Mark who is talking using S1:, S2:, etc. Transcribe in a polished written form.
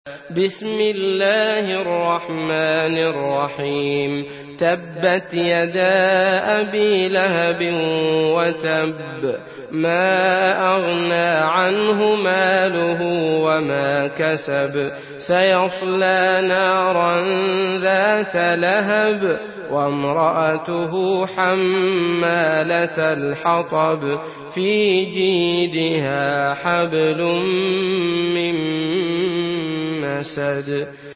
S1: بسم الله الرحمن الرحيم تبت يدا أبي لهب وتب ما أغنى عنه ماله وما كسب سيصلى نارا ذات لهب وامرأته حمالة الحطب في جيدها حبل من مسد